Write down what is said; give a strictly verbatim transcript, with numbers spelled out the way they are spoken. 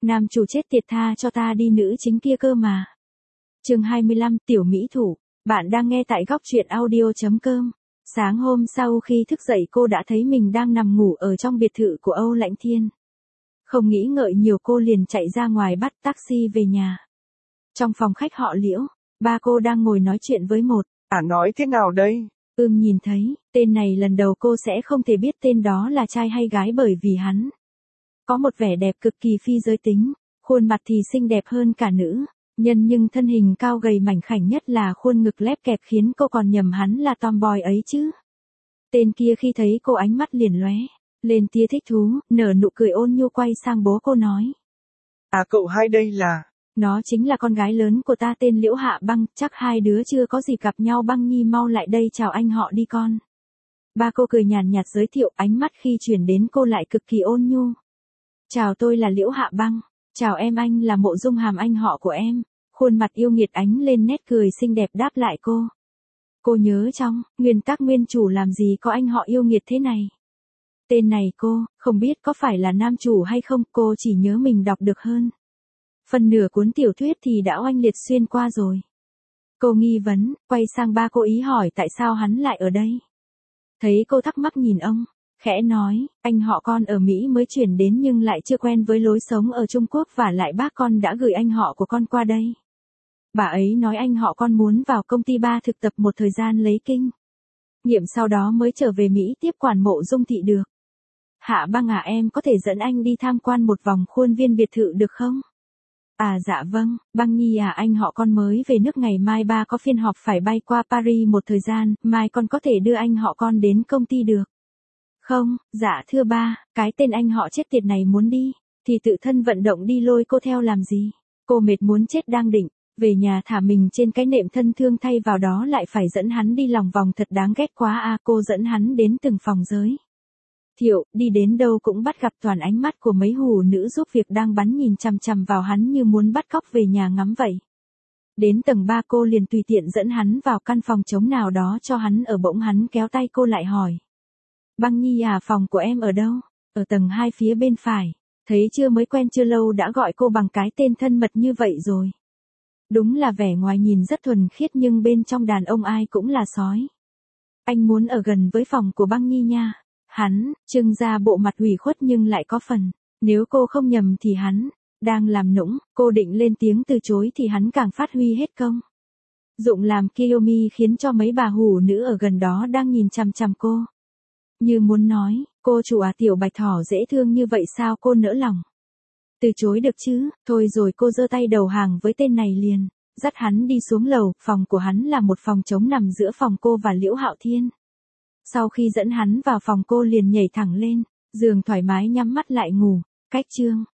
Nam chủ chết tiệt, tha cho ta đi, nữ chính kia cơ mà. Chương hai mươi lăm, tiểu mỹ thủ. Bạn đang nghe tại góc truyện audio chấm com. Sáng hôm sau khi thức dậy cô đã thấy mình đang nằm ngủ ở trong biệt thự của Âu Lãnh Thiên. Không nghĩ ngợi nhiều cô liền chạy ra ngoài bắt taxi về nhà. Trong phòng khách họ Liễu, ba cô đang ngồi nói chuyện với một. À nói thế nào đây? Ưm nhìn thấy, tên này lần đầu cô sẽ không thể biết tên đó là trai hay gái bởi vì hắn có một vẻ đẹp cực kỳ phi giới tính, khuôn mặt thì xinh đẹp hơn cả nữ nhân nhưng thân hình cao gầy mảnh khảnh nhất là khuôn ngực lép kẹp khiến cô còn nhầm hắn là tomboy ấy chứ. Tên kia khi thấy cô ánh mắt liền lóe lên tia thích thú, nở nụ cười ôn nhu quay sang bố cô nói. À cậu hai đây là... Nó chính là con gái lớn của ta, tên Liễu Hạ Băng, chắc hai đứa chưa có dịp gặp nhau, Băng Nhi mau lại đây chào anh họ đi con. Ba cô cười nhàn nhạt giới thiệu, ánh mắt khi chuyển đến cô lại cực kỳ ôn nhu. Chào, tôi là Liễu Hạ Băng. Chào em, anh là Mộ Dung Hàm, anh họ của em. Khuôn mặt yêu nghiệt ánh lên nét cười xinh đẹp đáp lại cô. Cô nhớ trong nguyên tắc nguyên chủ làm gì có anh họ yêu nghiệt thế này. Tên này cô không biết có phải là nam chủ hay không, cô chỉ nhớ mình đọc được hơn phần nửa cuốn tiểu thuyết thì đã oanh liệt xuyên qua rồi. Cô nghi vấn, quay sang ba cô ý hỏi tại sao hắn lại ở đây. Thấy cô thắc mắc nhìn ông, khẽ nói, anh họ con ở Mỹ mới chuyển đến nhưng lại chưa quen với lối sống ở Trung Quốc, và lại bác con đã gửi anh họ của con qua đây. Bà ấy nói anh họ con muốn vào công ty ba thực tập một thời gian lấy kinh nghiệm sau đó mới trở về Mỹ tiếp quản Mộ Dung thị được. Hạ Băng à, em có thể dẫn anh đi tham quan một vòng khuôn viên biệt thự được không? À dạ vâng, Băng Nhi à, anh họ con mới về nước ngày mai, ba có phiên họp phải bay qua Paris một thời gian, mai con có thể đưa anh họ con đến công ty được không? Dạ thưa ba, cái tên anh họ chết tiệt này muốn đi thì tự thân vận động đi, lôi cô theo làm gì? Cô mệt muốn chết đang định về nhà thả mình trên cái nệm thân thương, thay vào đó lại phải dẫn hắn đi lòng vòng, thật đáng ghét quá à. Cô dẫn hắn đến từng phòng giới thiệu, đi đến đâu cũng bắt gặp toàn ánh mắt của mấy hủ nữ giúp việc đang bắn nhìn chằm chằm vào hắn như muốn bắt cóc về nhà ngắm vậy. Đến tầng ba cô liền tùy tiện dẫn hắn vào căn phòng trống nào đó cho hắn ở, bỗng hắn kéo tay cô lại hỏi. Băng Nhi à, phòng của em ở đâu? Ở tầng hai phía bên phải. Thấy chưa, mới quen chưa lâu đã gọi cô bằng cái tên thân mật như vậy rồi. Đúng là vẻ ngoài nhìn rất thuần khiết nhưng bên trong đàn ông ai cũng là sói. Anh muốn ở gần với phòng của Băng Nhi nha. Hắn trưng ra bộ mặt ủy khuất nhưng lại có phần, nếu cô không nhầm thì hắn đang làm nũng. Cô định lên tiếng từ chối thì hắn càng phát huy hết công dụng làm Kiyomi, khiến cho mấy bà hủ nữ ở gần đó đang nhìn chằm chằm cô như muốn nói, cô chủ à, tiểu bạch thỏ dễ thương như vậy sao cô nỡ lòng từ chối được chứ? Thôi rồi, cô giơ tay đầu hàng với tên này liền dắt hắn đi xuống lầu. Phòng của hắn là một phòng trống nằm giữa phòng cô và Liễu Hạo Thiên. Sau khi dẫn hắn vào phòng, cô liền nhảy thẳng lên giường thoải mái nhắm mắt lại ngủ. Cách chương